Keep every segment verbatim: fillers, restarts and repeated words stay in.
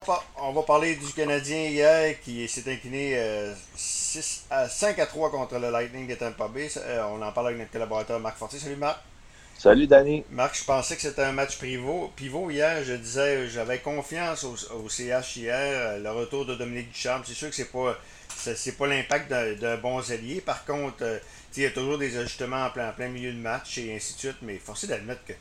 par- on va parler du Canadien hier qui s'est incliné euh, six à cinq à trois contre le Lightning de Tampa Bay. Euh, on en parle avec notre collaborateur Marc Fortier. Salut Marc. Salut Danny. Marc, je pensais que c'était un match pivot. Pivot hier, je disais, j'avais confiance au, au C H hier, euh, le retour de Dominique Ducharme. C'est sûr que c'est pas c'est c'est pas l'impact d'un d'un bon allié. Par contre, euh, il y a toujours des ajustements en plein, en plein milieu de match et ainsi de suite. Mais forcé d'admettre que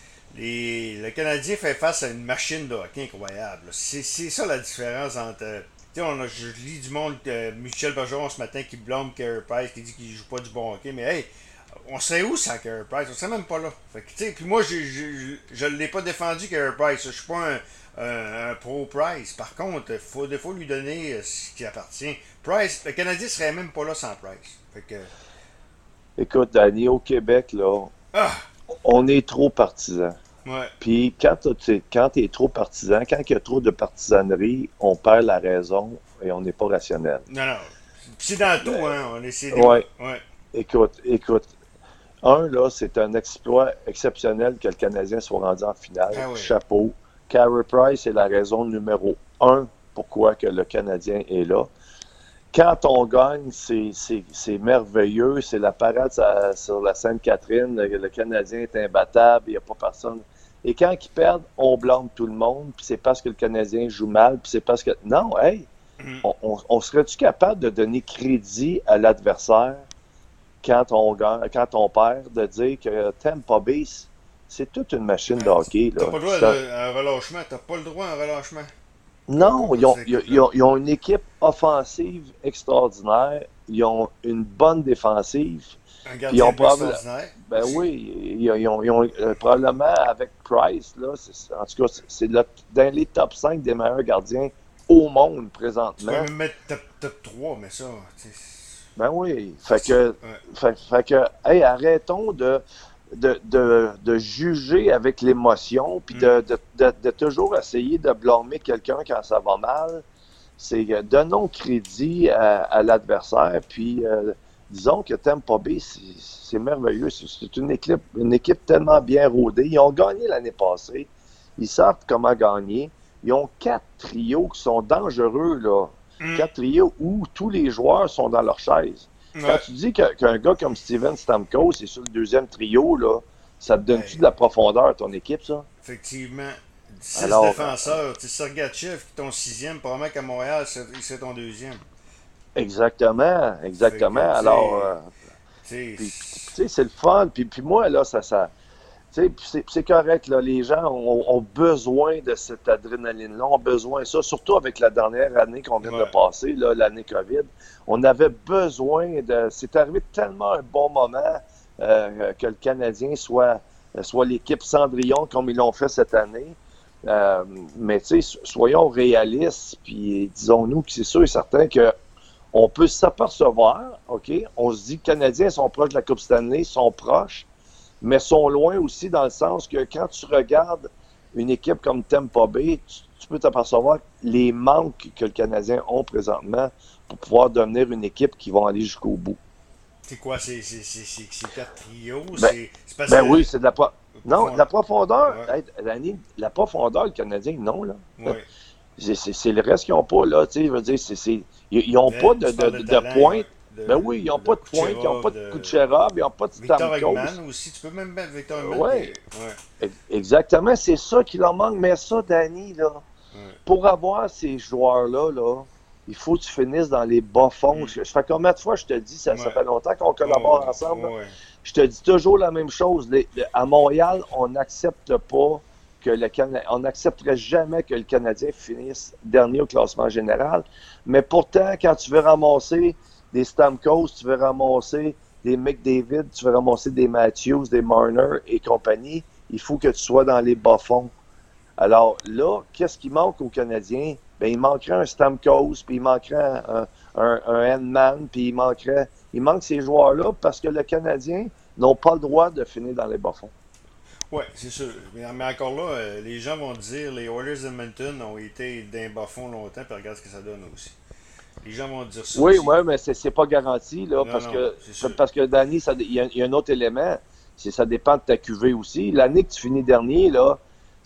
les, le Canadien fait face à une machine de hockey incroyable. C'est c'est ça la différence entre. euh, Tu sais, on a- je lis du monde, euh, Michel Bergeron ce matin qui blâme Carey Price, qui dit qu'il joue pas du bon hockey. Mais hey, on serait où sans Carey Price? On serait même pas là. Fait que, tu sais, puis moi, je, je, je, l'ai pas défendu, Carey Price. Je suis pas un, un, un pro-Price. Par contre, il faut, faut lui donner euh, ce qui appartient. Price, le Canadien serait même pas là sans Price. Fait que. Écoute, Danny, au Québec, là, Ah! on est trop partisans. Ouais. Puis quand tu quand es trop partisan, quand il y a trop de partisanerie, on perd la raison et on n'est pas rationnel. Non, non. Puis c'est dans tout, Ben, hein. On essaie de. ouais, Ouais. écoute, écoute. Un, là, c'est un exploit exceptionnel que le Canadien soit rendu en finale. Ah oui. Chapeau. Carey Price est la raison numéro un pourquoi que le Canadien est là. Quand on gagne, c'est, c'est, c'est merveilleux. C'est la parade sur, sur la Sainte-Catherine. Le, le Canadien est imbattable. Il n'y a pas personne. Et quand ils perdent, on blâme tout le monde. Puis c'est parce que le Canadien joue mal. Puis c'est parce que... Non, hey! Mhm. On, on, on serait-tu capable de donner crédit à l'adversaire quand on gagne, quand on perd, de dire que Tampa Bay, c'est toute une machine de hockey, T'as là. pas le droit C'est un- à un relâchement. T'as pas le droit à un relâchement. Non, ils Contre ont, cette ils, ont, équipe-là. ils ont- ils ont une équipe offensive extraordinaire. Ils ont une bonne défensive. Un Puis ils gardien ont de but probablement, extraordinaire ben aussi. oui, ils ont, ils ont- ils ont, euh, probablement avec Price, là, c'est- en tout cas, c'est c'est le- dans les top cinq des meilleurs gardiens au monde Tu peux présentement. même mettre top, top trois, mais ça, tu sais, Ben oui. ça, Fait c'est- que, ouais. fait, fait que, hey, arrêtons de, de, de, de juger avec l'émotion, puis Mm. de, de, de, de toujours essayer de blâmer quelqu'un quand ça va mal. C'est euh, donnons crédit à, à l'adversaire, puis euh, disons que Tampa Bay, c'est c'est merveilleux. C'est c'est une équipe, une équipe tellement bien rodée. Ils ont gagné l'année passée. Ils savent comment gagner. Ils ont quatre trios qui sont dangereux, là. Mm. Quatre trios où tous les joueurs sont dans leur chaise. Quand Ouais. tu dis que- qu'un gars comme Steven Stamkos est sur le deuxième trio, là, ça te donne-tu Hey, de la profondeur à ton équipe, ça? effectivement, six Alors, euh, défenseurs. Tu sais, Sergachev, qui est ton sixième, probablement qu'à Montréal, c'est c'est ton deuxième. exactement, Fait que, exactement. tu Alors, sais, euh, tu puis, puis, sais, tu sais, c'est le fun. Puis, puis moi, là, ça, ça, tu sais, puis c'est c'est correct, là. Les gens ont, ont besoin de cette adrénaline-là, ont besoin de ça, surtout avec la dernière année qu'on vient de ouais. passer, là, l'année COVID. On avait besoin de. C'est arrivé tellement un bon moment euh, que le Canadien soit, soit l'équipe Cendrillon comme ils l'ont fait cette année. Euh, mais tu sais, soyons réalistes, puis disons-nous que c'est sûr et certain que on peut s'apercevoir, OK? On se dit que les Canadiens sont proches de la Coupe Stanley, sont proches, mais sont loin aussi dans le sens que quand tu regardes une équipe comme Tampa Bay, tu, tu peux t'apercevoir les manques que les Canadiens ont présentement pour pouvoir devenir une équipe qui va aller jusqu'au bout. C'est quoi, c'est c'est- c'est- c'est- c'est quatre trios, Ben, c'est c'est parce ben que. oui, c'est de la pro- non, de Profond. la profondeur. Ouais, Hey, Danny, la profondeur, le Canadien, non, là. ouais. C'est c'est- c'est le reste qu'ils n'ont pas, là, tu sais, je veux dire, c'est, c'est- ils n'ont pas Mais de, tu de, parles de de, de talent, pointe. ouais. De, Ben oui, ils n'ont de pas de pointe, ils n'ont pas Kucherov, de de Kucherov, ils n'ont pas de Victor Stamkos. Eggman aussi. Tu peux même mettre Victor Eggman qui Oui, est. Ouais, exactement, c'est ça qui leur manque. Mais ça, Danny, là, ouais. pour avoir ces joueurs-là, là, il faut que tu finisses dans les bas-fonds. Mm. Ça fait combien de fois je te dis, ça, ça Ouais. fait longtemps qu'on Oh, collabore ensemble, là. ouais. Je te dis toujours la même chose. Les- les- à Montréal, on n'accepte pas que le Cana- on n'accepterait jamais que le Canadien finisse dernier au classement général. Mais pourtant, quand tu veux ramasser des Stamkos, tu veux ramasser des McDavid, tu veux ramasser des Matthews, des Marner et compagnie, il faut que tu sois dans les bas-fonds. Alors là, qu'est-ce qui manque aux Canadiens? Ben, il manquerait un Stamkos, puis il manquerait un, un, un Hedman, puis il manquerait. Il manque ces joueurs-là parce que le Canadien n'ont pas le droit de finir dans les bas-fonds. Ouais, c'est sûr. Mais, mais encore là, euh, les gens vont dire les Oilers d'Edmonton ont été d'un bas fond longtemps, puis regarde ce que ça donne aussi. Les gens vont dire ça Oui, aussi. oui, mais c'est c'est pas garanti, là, Non, parce non, que, c'est sûr. parce que Danny, ça- il y, a il y a un autre élément, c'est ça dépend de ta Q V aussi. L'année que tu finis dernier, là,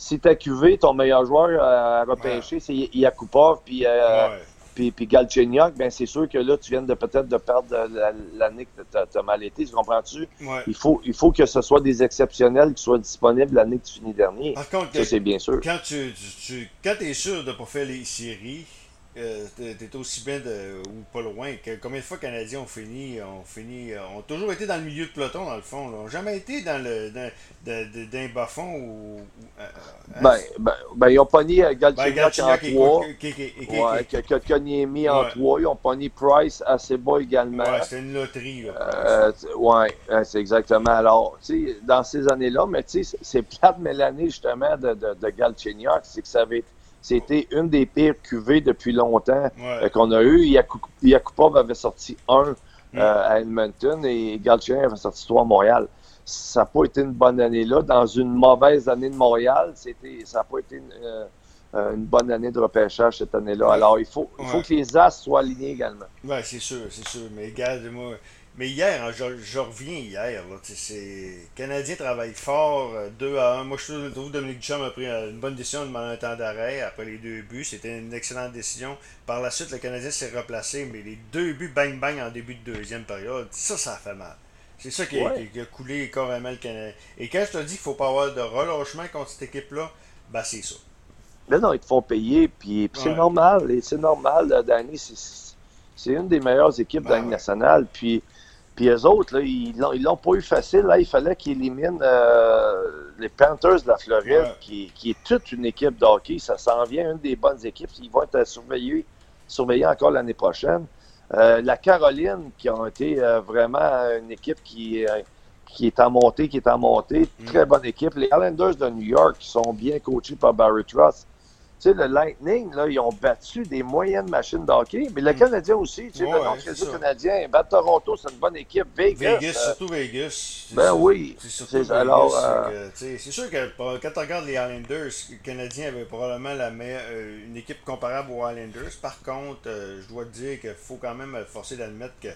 si ta Q V, ton meilleur joueur à repêcher, ouais. c'est Yakupov, puis euh, ouais. puis, puis Galchenyuk, ben c'est sûr que là, tu viens de peut-être de perdre l'année que tu as mal été, tu comprends-tu? Ouais. Il faut, il faut que ce soit des exceptionnels qui soient disponibles l'année que tu finis dernier. Par contre, ça, c'est bien sûr. Quand tu, tu, tu quand es sûr de ne pas faire les séries, euh, tu es aussi bien de, ou pas loin. Que, combien de fois les Canadiens ont fini, ont fini, ont toujours été dans le milieu de peloton, dans le fond. Ils n'ont jamais été dans le dans, dans, dans un bas-fond ou. Euh, ben, ben, ben, ils ont pogné euh, Galchenyuk ben, en trois. Ouais, Kotkaniemi en trois. Ils ont pogné Price assez bas également. Ouais, c'était une loterie. Là, euh, ouais, c'est exactement. Alors, tu sais, dans ces années-là, mais tu sais, c'est plate, mais l'année justement de, de, de Galchenyuk, c'est que ça avait été. C'était une des pires Q V depuis longtemps ouais. euh, qu'on a eu. Yakupov avait sorti un mm. euh, à Edmonton et Galchenyuk avait sorti trois à Montréal. Ça n'a pas été une bonne année là. Dans une mauvaise année de Montréal, c'était, ça n'a pas été une, euh, une bonne année de repêchage cette année-là. Ouais. Alors, il faut, il faut ouais. que les As soient alignés également. Oui, c'est sûr, c'est sûr. Mais regarde, moi... Mais hier, hein, je, je reviens hier, là, c'est... Canadien travaille fort, deux à un. Moi, je trouve que Dominique Ducharme a pris une bonne décision de demander un temps d'arrêt après les deux buts. C'était une excellente décision. Par la suite, le Canadien s'est replacé, mais les deux buts bang-bang en début de deuxième période, ça, ça a fait mal. C'est ça qui a, ouais. qui, qui a coulé carrément le Canadien. Et quand je te dis qu'il ne faut pas avoir de relâchement contre cette équipe-là, ben c'est ça. Mais non, ils te font payer, puis, puis ouais. c'est normal. Et c'est normal, Danny, c'est, c'est une des meilleures équipes ben de la Ligue ouais. nationale. Puis... Puis eux autres, là, ils l'ont, ils l'ont pas eu facile. Là, il fallait qu'ils éliminent euh, les Panthers de la Floride, ouais. qui, qui est toute une équipe de hockey. Ça s'en vient une des bonnes équipes. Ils vont être surveillés, surveillés encore l'année prochaine. Euh, la Caroline, qui a été euh, vraiment une équipe qui, euh, qui est en montée, qui est en montée. Mm. Très bonne équipe. Les Islanders de New York, qui sont bien coachés par Barry Trotz. Tu sais, le Lightning, là, ils ont battu des moyennes machines de hockey, mais le Canadien aussi, tu sais, ouais, le Montréal canadien, battre Toronto, c'est une bonne équipe. Vegas. Vegas, euh, surtout Vegas. Ben ça. oui. C'est surtout Vegas. Alors, euh... c'est, c'est sûr que quand tu regardes les Islanders, les Canadiens avaient probablement la meilleure, euh, une équipe comparable aux Islanders. Par contre, euh, je dois te dire qu'il faut quand même forcer d'admettre que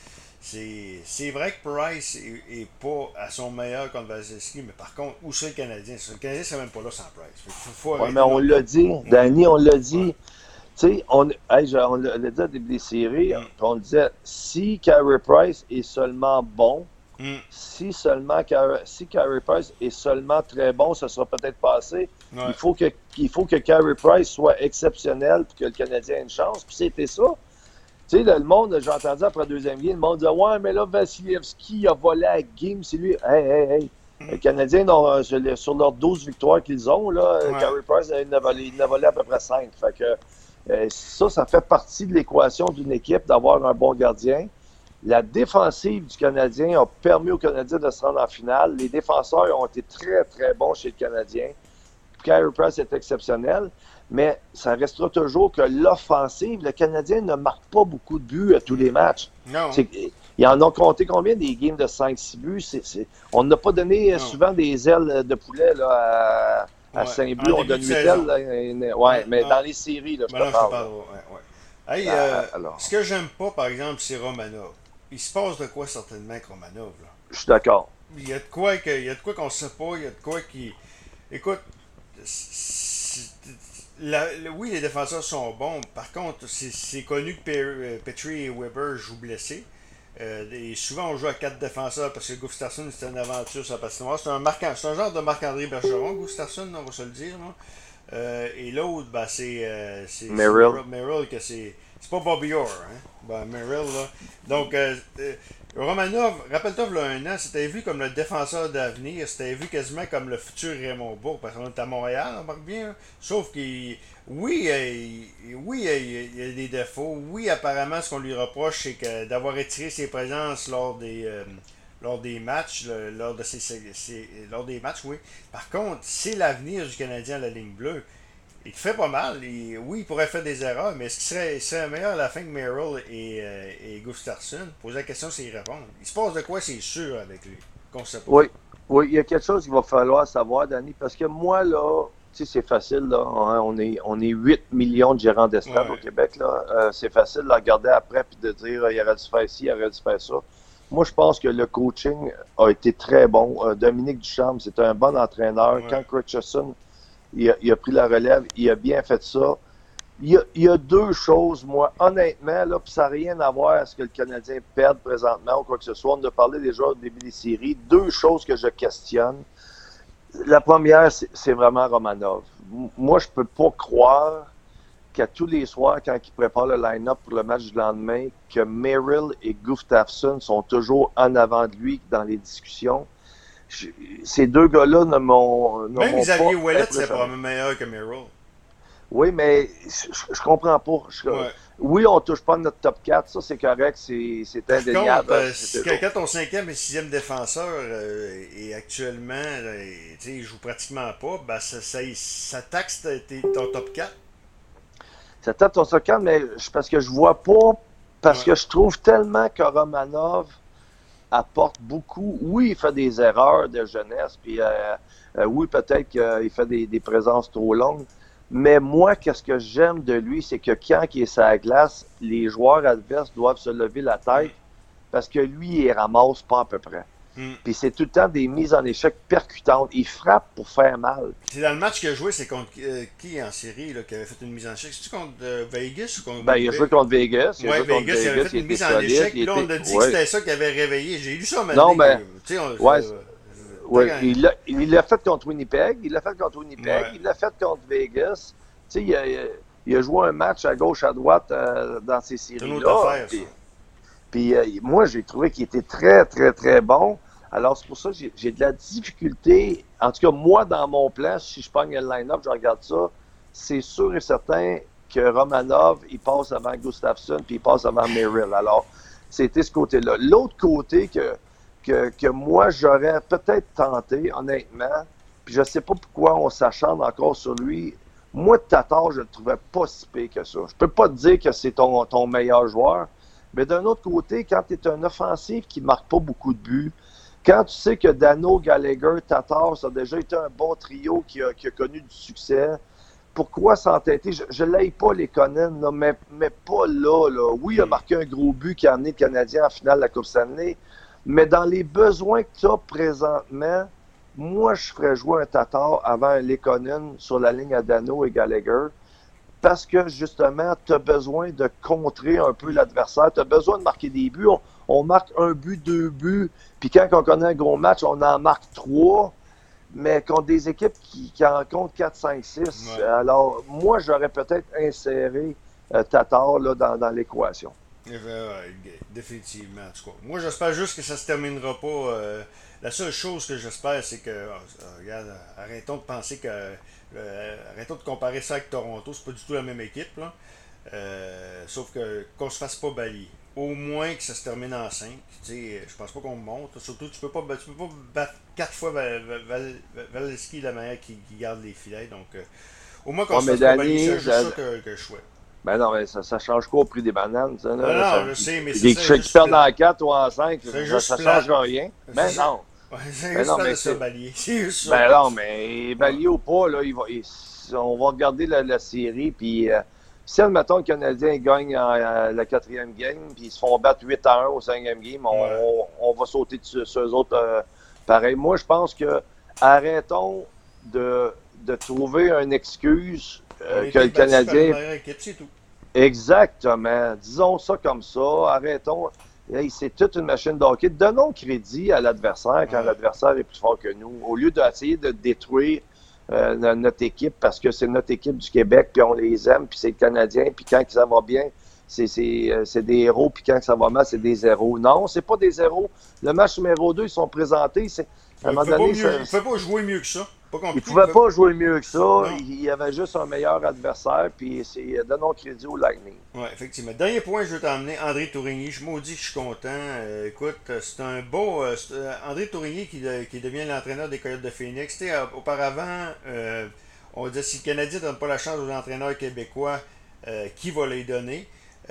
C'est, c'est vrai que Price est, est pas à son meilleur contre Vasilevski, mais par contre, où serait le Canadien? Le Canadien serait même pas là sans Price. Faut, faut ouais, mais on l'a dit, ouais. Danny, on l'a dit. Ouais. Tu sais, on, hey, on l'a dit à des séries, mm. on disait, si Carey Price est seulement bon, mm. si seulement si Carey Price est seulement très bon, ça sera peut-être passé. Ouais. Il faut que, il faut que Carey Price soit exceptionnel pour que le Canadien ait une chance. Puis c'était ça. Tu sais, le monde, j'ai entendu après la deuxième game, le monde disait « Ouais, mais là, Vasilevski a volé à game, c'est lui. » Hey, hey, hey. Mm. Les Canadiens, ont, sur leurs douze victoires qu'ils ont, là, ouais. Carey Price, il en a volé, il en a volé à peu près cinq. Fait que euh, ça, ça fait partie de l'équation d'une équipe d'avoir un bon gardien. La défensive du Canadien a permis aux Canadiens de se rendre en finale. Les défenseurs ont été très, très bons chez le Canadien. Carey Price est exceptionnel. Mais ça restera toujours que l'offensive, le Canadien ne marque pas beaucoup de buts à tous les matchs. Non. C'est, ils en ont compté combien des games de cinq six buts? C'est, c'est, on n'a pas donné non. souvent des ailes de poulet là, à, à ouais. cinq buts. On donne huit ailes. Là, ouais, ouais, mais ah. dans les séries, là, je ben te parle. parle ouais, ouais. Hey, euh, ce que j'aime pas, par exemple, c'est Romanov. Il se passe de quoi certainement avec Romanov? Là? Je suis d'accord. Il y a de quoi, que, il y a de quoi qu'on ne sait pas. Il y a de quoi qui... Écoute... La, la, oui, les défenseurs sont bons. Par contre, c'est, c'est connu que Petrie et Weber jouent blessés. Euh, et souvent, on joue à quatre défenseurs parce que Gustafsson, c'est une aventure sur la patinoire. C'est un, Marc, c'est un genre de Marc-André Bergeron, Gustafsson, on va se le dire. Euh, et l'autre, ben, c'est, euh, c'est, c'est Merrill. Merrill, que c'est, c'est pas Bobby Orr. Hein? Ben, Merrill, là. Donc, euh, euh, Romanov, rappelle-toi, il y a un an, c'était vu comme le défenseur d'avenir, c'était vu quasiment comme le futur Raymond Bourque, parce qu'on est à Montréal, on marque bien, hein? Sauf qu'il, oui, il, oui, il y a des défauts, oui, apparemment, ce qu'on lui reproche, c'est que d'avoir étiré ses présences lors des, euh, lors des matchs, le, lors, de ses, ses, ses, lors des matchs, oui. Par contre, c'est l'avenir du Canadien à la ligne bleue. Il fait pas mal. Il, oui, il pourrait faire des erreurs, mais est-ce qu'il serait, il serait meilleur à la fin que Merrill et, euh, et Gustafsson? Poser la question, c'est y répondre. Il se passe de quoi, c'est sûr, avec lui, qu'on sait pas. Oui, oui, il y a quelque chose qu'il va falloir savoir, Danny, parce que moi, là, tu sais, c'est facile, là. Hein, on est, on est huit millions de gérants d'espace ouais. au Québec, là. Euh, c'est facile de regarder après et de dire, il aurait dû faire ci, il aurait dû faire ça. Moi, je pense que le coaching a été très bon. Euh, Dominique Ducharme, c'est un bon entraîneur. Ouais. Quand Richardson il a, il a pris la relève, il a bien fait ça. Il y, a, il y a deux choses, moi, honnêtement, là, puis ça n'a rien à voir avec ce que le Canadien perd présentement ou quoi que ce soit. On a parlé déjà au début des séries. Deux choses que je questionne. La première, c'est, c'est vraiment Romanov. Moi, je peux pas croire qu'à tous les soirs, quand il prépare le line-up pour le match du lendemain, que Merrill et Gustafsson sont toujours en avant de lui dans les discussions. Je, ces deux gars-là ne m'ont, ne Même m'ont Xavier pas Ouellet, c'est impressionné. probablement meilleur que Merrill. Oui, mais je, je comprends pas. Je, Ouais. oui, on touche pas notre top quatre, ça c'est correct, c'est, c'est Par contre, indéniable. euh, C'est quand toujours. quand ton cinquième et sixième défenseur euh, est actuellement, euh, tu sais, il joue pratiquement pas, ben ça, ça, ça taxe tes- ton top quatre. C'est peut-être ton second, mais je, parce que je vois pas, parce Ouais. que je trouve tellement que Romanov apporte beaucoup. Oui, il fait des erreurs de jeunesse, puis euh, euh, oui, peut-être qu'il fait des, des présences trop longues. Mais moi, qu'est-ce que j'aime de lui, c'est que quand il est sur la glace, les joueurs adverses doivent se lever la Mm, tête parce que lui, il ramasse pas à peu près. mm. Puis c'est tout le temps des mises en échec percutantes. Il frappe pour faire mal. C'est dans le match qu'il a joué, c'est contre euh, qui en série là, qui avait fait une mise en échec? C'est-tu contre euh, Vegas ou contre Ben, il a joué Winnipeg? contre Vegas. Il a Ouais, joué contre Vegas, il avait Vegas. fait Il une était mise en solide. échec, Il puis là était. on a dit que Ouais. c'était ça qui avait réveillé. J'ai lu ça un moment Non, donné que, ben. tu sais, on- Ouais. euh, Ouais. Il l'a il l'a fait contre Winnipeg. Il l'a fait contre Winnipeg. ouais, Il l'a fait contre Vegas. Tu sais, il a, il a joué un match à gauche, à droite euh, dans ces c'est une autre séries-là. affaire, ça. Puis, puis euh, moi, j'ai trouvé qu'il était très, très, très bon. Alors, c'est pour ça que j'ai, j'ai de la difficulté. En tout cas, moi, dans mon plan, si je pogne le line-up, je regarde ça, c'est sûr et certain que Romanov, il passe avant Gustafsson, puis il passe avant Merrill. Alors, c'était ce côté-là. L'autre côté que, que, que moi, j'aurais peut-être tenté, honnêtement, puis je ne sais pas pourquoi on s'acharne encore sur lui. Moi, Tatar, je ne le trouvais pas si pire que ça. Je peux pas te dire que c'est ton, ton meilleur joueur, mais d'un autre côté, quand tu es un offensif qui ne marque pas beaucoup de buts, quand tu sais que Dano, Gallagher, Tatar, ça a déjà été un bon trio qui a, qui a connu du succès, pourquoi s'entêter? Je ne l'aille pas les Conan, là, mais, mais pas là, là. Oui, il a Mm. marqué un gros but qui a amené le Canadien en finale de la Coupe Stanley, mais dans les besoins que tu as présentement, moi, je ferais jouer un Tatar avant un Lekonen sur la ligne à Dano et Gallagher parce que justement, tu as besoin de contrer un peu l'adversaire. Tu as besoin de marquer des buts. On, on marque un but, deux buts, puis quand on connaît un gros match, on en marque trois, mais contre des équipes qui, qui en comptent quatre, cinq, six. Ouais. Alors, moi, j'aurais peut-être inséré euh, Tatar là, dans, dans l'équation. Eh ben, ouais, définitivement, en tout cas. Moi, j'espère juste que ça se terminera pas. euh, la seule chose que j'espère, c'est que, ah, regarde, arrêtons de penser que, euh, arrêtons de comparer ça avec Toronto, c'est pas du tout la même équipe, là. Euh, sauf que qu'on se fasse pas balayer. Au moins que ça se termine en cinq. Tu sais, je pense pas qu'on monte. Surtout, tu peux pas, tu peux pas battre quatre fois Val, Val, Val, Valesky de la manière qui, qui garde les filets. Donc, euh, au moins qu'on Ouais, se mais fasse pas balayer, c'est Danny, juste da- ça que, que je souhaite. ben non, mais ça, ça change quoi au prix des bananes, ça, Non, là? non, Ça, je sais, mais c'est qui, ça, qui, qui juste perdent plate. en quatre ou en cinq, C'est ça, juste ça plate. change rien. C'est Ben juste, non. ouais, c'est Ben juste non, plate mais de se c'est. balayer. C'est juste ça. Ben non, mais Ouais. Bali ou pas, là, il va, il- on va regarder la, la série, puis euh, si, admettons, le Canadien gagne en, euh, la quatrième game, puis ils se font battre huit à un au cinquième game, on, Ouais. on, on va sauter dessus- sur eux autres euh, pareil. Moi, je pense que arrêtons de, de trouver une excuse On euh, que était le battus par une Canadien. meilleure équipe, c'est tout. Exactement. Disons ça comme ça. Arrêtons. Hey, c'est toute une machine de hockey. Donnons crédit à l'adversaire quand Ouais. l'adversaire est plus fort que nous, au lieu d'essayer de détruire euh, no- notre équipe parce que c'est notre équipe du Québec, puis on les aime, puis c'est le Canadien, puis quand ça va bien, c'est, c'est, euh, c'est des héros, puis quand ça va mal, c'est des zéros. Non, c'est pas des zéros. Le match numéro deux, ils sont présentés. C'est, à un Il moment pouvait pas donné, mieux, ça, il pouvait pas jouer mieux que ça. Pas il ne compliqué. Il pouvait pouvait... pas jouer mieux que ça. Non. Il y avait juste un meilleur adversaire, puis c'est, donnons crédit au Lightning. Ouais, effectivement. Dernier point, je veux t'emmener André Tourigny. Je maudis que je suis content. Euh, écoute, c'est un beau. Euh, c'est, euh, André Tourigny qui, de- qui devient l'entraîneur des Coyotes de Phoenix. Tu sais, euh, auparavant, euh, on disait si le Canadien ne donne pas la chance aux entraîneurs québécois, euh, qui va les donner?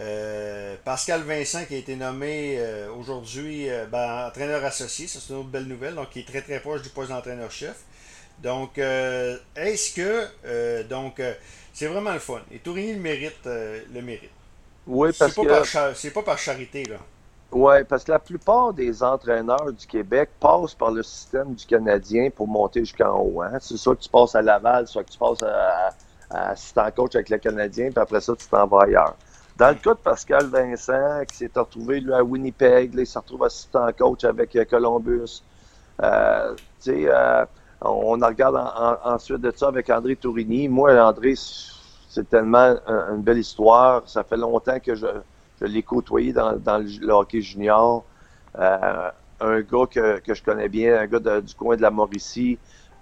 Euh, Pascal Vincent qui a été nommé euh, aujourd'hui euh, ben, entraîneur associé, ça c'est une autre belle nouvelle, donc qui est très très proche du poste d'entraîneur-chef. Donc, euh, est-ce que euh, donc euh, c'est vraiment le fun. Et Tourigny le mérite, euh, le mérite. Oui, C'est parce pas par que cha- c'est pas par charité là. Ouais, parce que la plupart des entraîneurs du Québec passent par le système du Canadien pour monter jusqu'en haut. Hein? C'est soit que tu passes à Laval, soit que tu passes à, à, à assistant coach avec le Canadien, puis après ça, tu t'en vas ailleurs. Dans le cas de Pascal Vincent, qui s'est retrouvé lui, à Winnipeg, là, il se retrouve assistant coach avec euh, Columbus. Euh, tu sais, euh, on en regarde en, en, ensuite de ça avec André Tourigny. Moi, André, c'est tellement un, une belle histoire. Ça fait longtemps que je, je l'ai côtoyé dans, dans le, le hockey junior. Euh, un gars que, que je connais bien, un gars de, du coin de la Mauricie,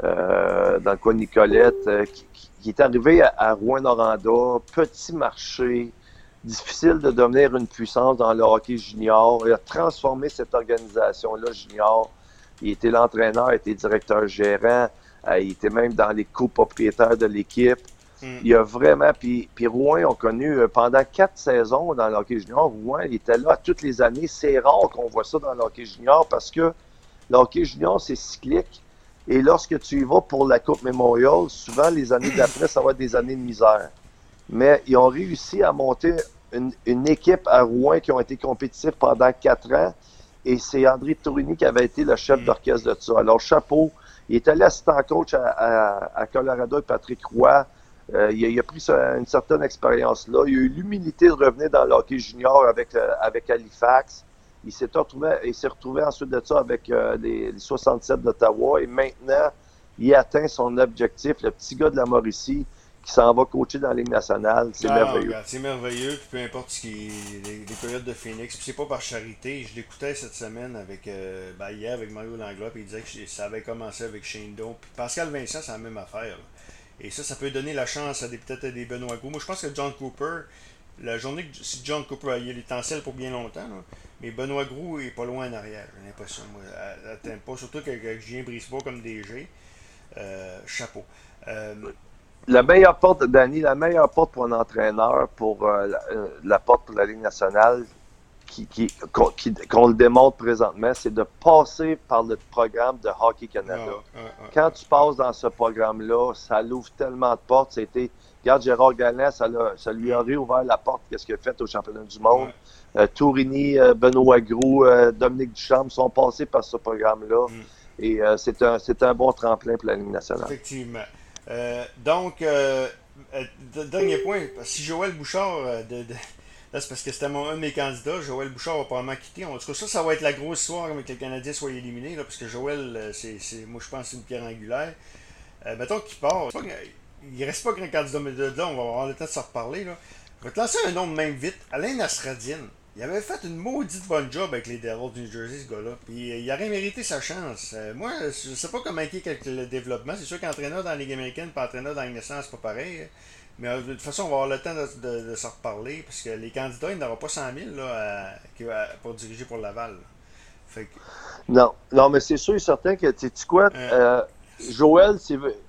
euh, dans le coin de Nicolette, euh, qui, qui est arrivé à, à Rouyn-Noranda, petit marché, difficile de devenir une puissance dans le hockey junior. Il a transformé cette organisation-là junior. Il était l'entraîneur, il était directeur gérant, euh, il était même dans les copropriétaires de l'équipe. Mm. Il a vraiment, puis, puis Rouen, on a connu euh, pendant quatre saisons dans le hockey junior. Rouen, il était là toutes les années. C'est rare qu'on voit ça dans le hockey junior parce que le hockey junior, c'est cyclique. Et lorsque tu y vas pour la Coupe Memorial, souvent les années d'après, ça va être des années de misère. Mais ils ont réussi à monter une, une équipe à Rouen qui ont été compétitifs pendant quatre ans. Et c'est André Tourigny qui avait été le chef d'orchestre de ça. Alors, chapeau. Il est allé assistant coach à, à, à Colorado avec Patrick Roy. Euh, il, a, il a pris une certaine expérience là. Il a eu l'humilité de revenir dans le hockey junior avec, euh, avec Halifax. Il s'est retrouvé, il s'est retrouvé ensuite de ça avec euh, les, les soixante-sept d'Ottawa. Et maintenant, il atteint son objectif. Le petit gars de la Mauricie qui s'en va coacher dans la Ligue nationale. C'est ah, merveilleux. Regarde, c'est merveilleux. Puis peu importe ce qui les, les périodes de Phoenix. Puis c'est pas par charité. Je l'écoutais cette semaine avec euh, ben, hier avec Mario Langlois. Puis il disait que ça avait commencé avec Shane Doe. Puis Pascal Vincent, c'est la même affaire. Là. Et ça, ça peut donner la chance à des peut-être à des Benoît Gros. Moi, je pense que John Cooper, la journée que si John Cooper a eu l'étincelle pour bien longtemps, là, mais Benoît Gros est pas loin en arrière, j'ai l'impression. Moi, atteint pas, surtout que Julien Brisebois comme D G. Euh, chapeau. Euh, La meilleure porte, Danny, la meilleure porte pour un entraîneur, pour euh, la, la porte pour la Ligue nationale, qui, qui, qu'on, qui, qu'on le démontre présentement, c'est de passer par le programme de Hockey Canada. Oh, oh, oh, Quand tu passes dans ce programme-là, ça l'ouvre tellement de portes. C'était, regarde, Gérard Gallin, ça, ça lui a réouvert la porte, qu'est-ce qu'il a fait au championnat du monde. Ouais. Euh, Tourigny, euh, Benoît Gros, euh, Dominique Ducharme sont passés par ce programme-là. Mm. Et euh, c'est, un, c'est un bon tremplin pour la Ligue nationale. Effectivement. Euh, donc, euh, euh, dernier point, si Joël Bouchard, euh, de, de, là c'est parce que c'était mon, un de mes candidats, Joël Bouchard va probablement quitter. En tout cas, ça, ça va être la grosse histoire avec que le Canadien soit éliminé, là, parce que Joël, euh, c'est, c'est, moi je pense que c'est une pierre angulaire. Euh, mettons qu'il part, pas, il reste pas grand candidat, mais de là, on va avoir le temps de se reparler. Là. Je vais te lancer un nom même vite, Alain Nasreddin. Il avait fait une maudite bonne job avec les Devils du New Jersey, ce gars-là. Puis euh, il aurait mérité sa chance. Euh, moi, je sais pas comment il est avec le développement. C'est sûr qu'entraîneur dans la Ligue américaine et entraîneur dans la Ligue nationale, c'est pas pareil. Mais euh, de toute façon, on va avoir le temps de, de, de se reparler. Parce que les candidats, ils n'auront pas cent mille là, à, à, pour diriger pour Laval. Fait que... Non, non, mais c'est sûr et certain que, tu sais quoi, euh, euh, Joël, s'il veut,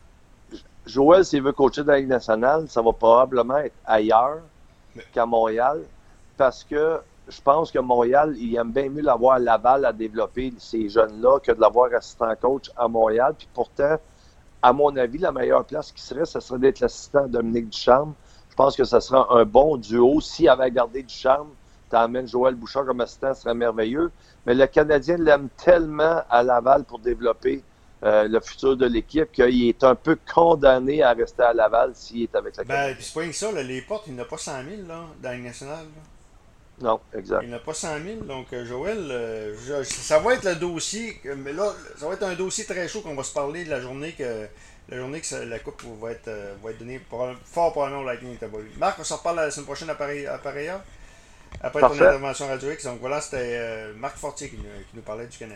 Joël, s'il veut coacher dans la Ligue nationale, ça va probablement être ailleurs mais... qu'à Montréal. Parce que je pense que Montréal, il aime bien mieux l'avoir à Laval à développer ces jeunes-là que de l'avoir assistant coach à Montréal. Puis pourtant, à mon avis, la meilleure place qui serait, ce serait d'être l'assistant Dominique Ducharme. Je pense que ce serait un bon duo. S'il avait gardé Ducharme, t'amènes Joël Bouchard comme assistant, ce serait merveilleux. Mais le Canadien l'aime tellement à Laval pour développer euh, le futur de l'équipe qu'il est un peu condamné à rester à Laval s'il est avec la Canadien. Ben, puis c'est pas une ça, là, les portes, il n'a pas cent mille là, dans la Ligue nationale. Là. Non, exact. Il n'a pas cent mille, donc euh, Joël, euh, je, ça va être le dossier, mais là, ça va être un dossier très chaud qu'on va se parler de la journée que la journée que ça, la coupe va être, euh, va être donnée pour, fort probablement au Lightning Tabouille. Marc, on s'en reparle la semaine prochaine à pareil, à pareil heure, après Parfait. Ton intervention radio X. Donc voilà, c'était euh, Marc Fortier qui nous, qui nous parlait du Canada.